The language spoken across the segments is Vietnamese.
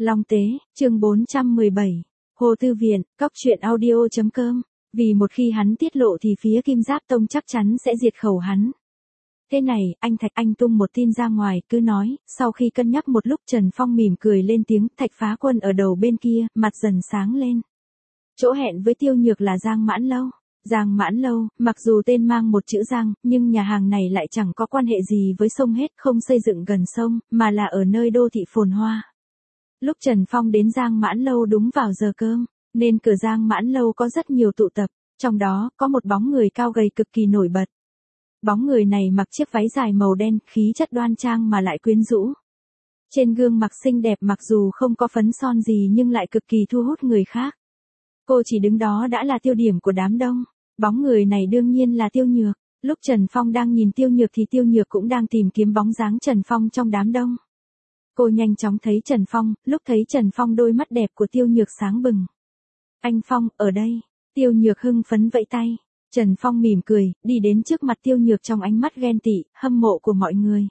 Long Tế, chương 417. Hồ Thư Viện, Cóc truyện audio.com. Vì một khi hắn tiết lộ thì phía Kim Giáp Tông chắc chắn sẽ diệt khẩu hắn. Thế này, anh Thạch anh tung một tin ra ngoài, cứ nói, sau khi cân nhắc một lúc Trần Phong mỉm cười lên tiếng, Thạch Phá Quân ở đầu bên kia, mặt dần sáng lên. Chỗ hẹn với Tiêu Nhược là Giang Mãn Lâu. Giang Mãn Lâu, mặc dù tên mang một chữ Giang, nhưng nhà hàng này lại chẳng có quan hệ gì với sông hết, không xây dựng gần sông, mà là ở nơi đô thị phồn hoa. Lúc Trần Phong đến Giang Mãn Lâu đúng vào giờ cơm, nên cửa Giang Mãn Lâu có rất nhiều tụ tập, trong đó có một bóng người cao gầy cực kỳ nổi bật. Bóng người này mặc chiếc váy dài màu đen, khí chất đoan trang mà lại quyến rũ. Trên gương mặt xinh đẹp mặc dù không có phấn son gì nhưng lại cực kỳ thu hút người khác. Cô chỉ đứng đó đã là tiêu điểm của đám đông. Bóng người này đương nhiên là Tiêu Nhược. Lúc Trần Phong đang nhìn Tiêu Nhược thì Tiêu Nhược cũng đang tìm kiếm bóng dáng Trần Phong trong đám đông. Cô nhanh chóng thấy Trần Phong, lúc thấy Trần Phong đôi mắt đẹp của Tiêu Nhược sáng bừng. Anh Phong, ở đây. Tiêu Nhược hưng phấn vẫy tay. Trần Phong mỉm cười, đi đến trước mặt Tiêu Nhược trong ánh mắt ghen tị, hâm mộ của mọi người.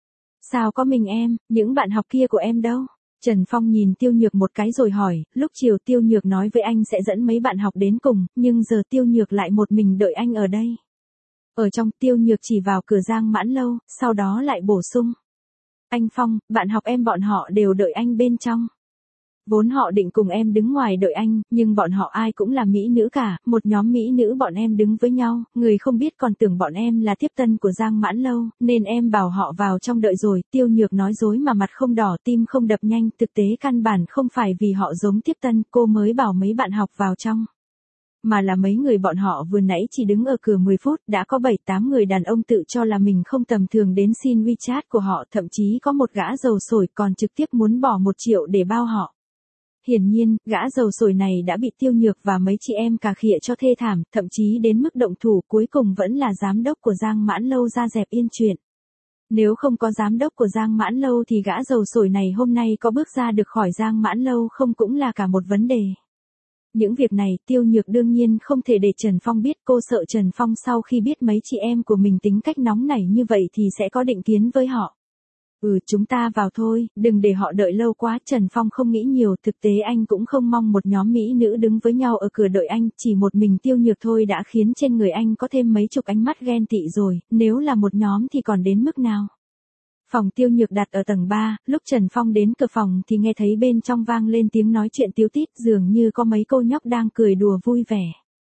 Sao có mình em, những bạn học kia của em đâu? Trần Phong nhìn Tiêu Nhược một cái rồi hỏi, lúc chiều Tiêu Nhược nói với anh sẽ dẫn mấy bạn học đến cùng, nhưng giờ Tiêu Nhược lại một mình đợi anh ở đây. Ở trong, Tiêu Nhược chỉ vào cửa Giang Mãn Lâu, sau đó lại bổ sung. Anh Phong, bạn học em bọn họ đều đợi anh bên trong. Vốn họ định cùng em đứng ngoài đợi anh, nhưng bọn họ ai cũng là mỹ nữ cả, một nhóm mỹ nữ bọn em đứng với nhau, người không biết còn tưởng bọn em là tiếp tân của Giang Mãn Lâu, nên em bảo họ vào trong đợi rồi. Tiêu Nhược nói dối mà mặt không đỏ tim không đập nhanh, thực tế căn bản không phải vì họ giống tiếp tân, cô mới bảo mấy bạn học vào trong. Mà là mấy người bọn họ vừa nãy chỉ đứng ở cửa 10 phút, đã có 7-8 người đàn ông tự cho là mình không tầm thường đến xin WeChat của họ, thậm chí có một gã dầu sổi còn trực tiếp muốn bỏ 1 triệu để bao họ. Hiển nhiên, gã dầu sổi này đã bị Tiêu Nhược và mấy chị em cà khịa cho thê thảm, thậm chí đến mức động thủ, cuối cùng vẫn là giám đốc của Giang Mãn Lâu ra dẹp yên chuyện. Nếu không có giám đốc của Giang Mãn Lâu thì gã dầu sổi này hôm nay có bước ra được khỏi Giang Mãn Lâu không cũng là cả một vấn đề. Những việc này Tiêu Nhược đương nhiên không thể để Trần Phong biết, cô sợ Trần Phong sau khi biết mấy chị em của mình tính cách nóng nảy như vậy thì sẽ có định kiến với họ. Chúng ta vào thôi, đừng để họ đợi lâu quá. Trần Phong không nghĩ nhiều, thực tế anh cũng không mong một nhóm mỹ nữ đứng với nhau ở cửa đợi anh, chỉ một mình Tiêu Nhược thôi đã khiến trên người anh có thêm mấy chục ánh mắt ghen tị rồi, nếu là một nhóm thì còn đến mức nào. Phòng Tiêu Nhược đặt ở tầng 3, lúc Trần Phong đến cửa phòng thì nghe thấy bên trong vang lên tiếng nói chuyện tíu tít, dường như có mấy cô nhóc đang cười đùa vui vẻ.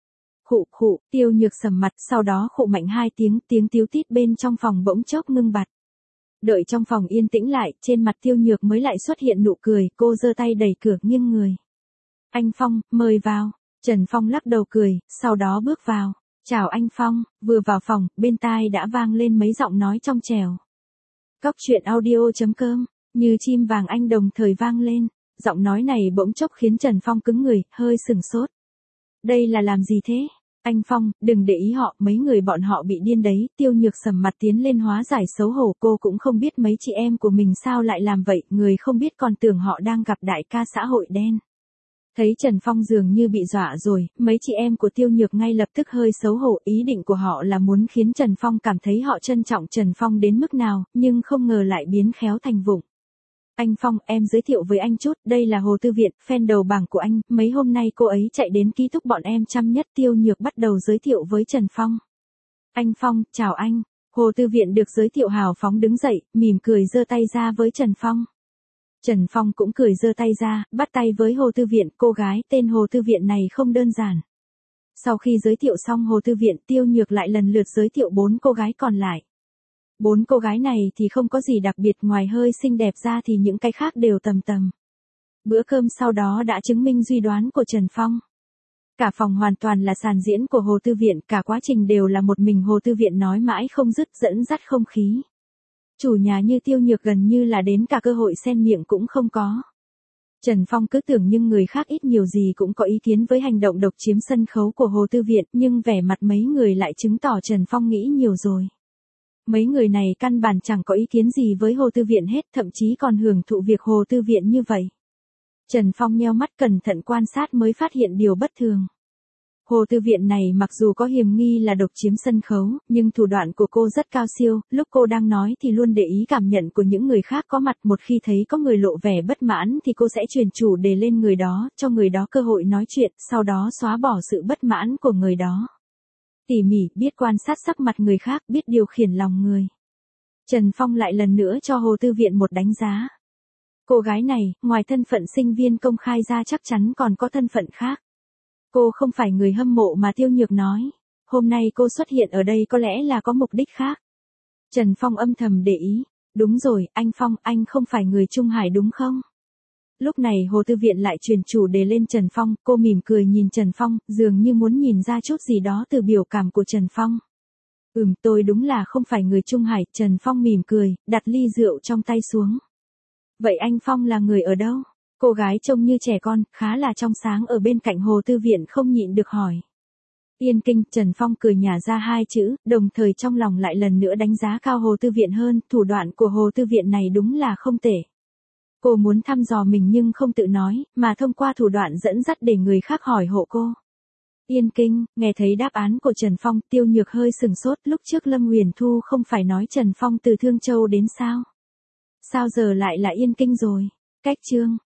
Khụ khụ, Tiêu Nhược sầm mặt, sau đó khụ mạnh 2 tiếng, tiếng tíu tít bên trong phòng bỗng chốc ngưng bặt. Đợi trong phòng yên tĩnh lại, trên mặt Tiêu Nhược mới lại xuất hiện nụ cười, cô giơ tay đẩy cửa nghiêng người. Anh Phong, mời vào. Trần Phong lắc đầu cười, sau đó bước vào. Chào anh Phong, vừa vào phòng, bên tai đã vang lên mấy giọng nói trong trẻo. Cóc truyện audio.com, như chim vàng anh đồng thời vang lên. Giọng nói này bỗng chốc khiến Trần Phong cứng người, hơi sửng sốt. Đây là làm gì thế? Anh Phong, đừng để ý họ, mấy người bọn họ bị điên đấy. Tiêu Nhược sầm mặt tiến lên hóa giải xấu hổ, cô cũng không biết mấy chị em của mình sao lại làm vậy, người không biết còn tưởng họ đang gặp đại ca xã hội đen. Thấy Trần Phong dường như bị dọa rồi, mấy chị em của Tiêu Nhược ngay lập tức hơi xấu hổ, ý định của họ là muốn khiến Trần Phong cảm thấy họ trân trọng Trần Phong đến mức nào, nhưng không ngờ lại biến khéo thành vụng. Anh Phong, em giới thiệu với anh chút, đây là Hồ Thư Viện, fan đầu bảng của anh, mấy hôm nay cô ấy chạy đến ký túc bọn em chăm nhất. Tiêu Nhược bắt đầu giới thiệu với Trần Phong. Anh Phong, chào anh. Hồ Thư Viện được giới thiệu hào phóng đứng dậy, mỉm cười giơ tay ra với Trần Phong. Trần Phong cũng cười giơ tay ra, bắt tay với Hồ Thư Viện, cô gái tên Hồ Thư Viện này không đơn giản. Sau khi giới thiệu xong Hồ Thư Viện, Tiêu Nhược lại lần lượt giới thiệu 4 cô gái còn lại. 4 cô gái này thì không có gì đặc biệt, ngoài hơi xinh đẹp ra thì những cái khác đều tầm tầm. Bữa cơm sau đó đã chứng minh suy đoán của Trần Phong. Cả phòng hoàn toàn là sàn diễn của Hồ Thư Viện, cả quá trình đều là một mình Hồ Thư Viện nói mãi không dứt, dẫn dắt không khí. Chủ nhà như Tiêu Nhược gần như là đến cả cơ hội xen miệng cũng không có. Trần Phong cứ tưởng nhưng người khác ít nhiều gì cũng có ý kiến với hành động độc chiếm sân khấu của Hồ Thư Viện, nhưng vẻ mặt mấy người lại chứng tỏ Trần Phong nghĩ nhiều rồi. Mấy người này căn bản chẳng có ý kiến gì với Hồ Thư Viện hết, thậm chí còn hưởng thụ việc Hồ Thư Viện như vậy. Trần Phong nheo mắt cẩn thận quan sát mới phát hiện điều bất thường. Hồ Tư Viện này mặc dù có hiềm nghi là độc chiếm sân khấu, nhưng thủ đoạn của cô rất cao siêu, lúc cô đang nói thì luôn để ý cảm nhận của những người khác có mặt, một khi thấy có người lộ vẻ bất mãn thì cô sẽ truyền chủ đề lên người đó, cho người đó cơ hội nói chuyện, sau đó xóa bỏ sự bất mãn của người đó. Tỉ mỉ, biết quan sát sắc mặt người khác, biết điều khiển lòng người. Trần Phong lại lần nữa cho Hồ Tư Viện một đánh giá. Cô gái này, ngoài thân phận sinh viên công khai ra chắc chắn còn có thân phận khác. Cô không phải người hâm mộ mà Tiêu Nhược nói. Hôm nay cô xuất hiện ở đây có lẽ là có mục đích khác. Trần Phong âm thầm để ý. Đúng rồi, anh Phong, anh không phải người Trung Hải đúng không? Lúc này Hồ Tư Viện lại truyền chủ đề lên Trần Phong, cô mỉm cười nhìn Trần Phong, dường như muốn nhìn ra chút gì đó từ biểu cảm của Trần Phong. Tôi đúng là không phải người Trung Hải, Trần Phong mỉm cười, đặt ly rượu trong tay xuống. Vậy anh Phong là người ở đâu? Cô gái trông như trẻ con, khá là trong sáng ở bên cạnh Hồ Tư Viện không nhịn được hỏi. Yên Kinh, Trần Phong cười nhả ra hai chữ, đồng thời trong lòng lại lần nữa đánh giá cao Hồ Tư Viện hơn, thủ đoạn của Hồ Tư Viện này đúng là không tệ. Cô muốn thăm dò mình nhưng không tự nói, mà thông qua thủ đoạn dẫn dắt để người khác hỏi hộ cô. Yên Kinh, nghe thấy đáp án của Trần Phong, Tiêu Nhược hơi sừng sốt, lúc trước Lâm Huyền Thu không phải nói Trần Phong từ Thương Châu đến sao? Sao giờ lại là Yên Kinh rồi? Cách chương.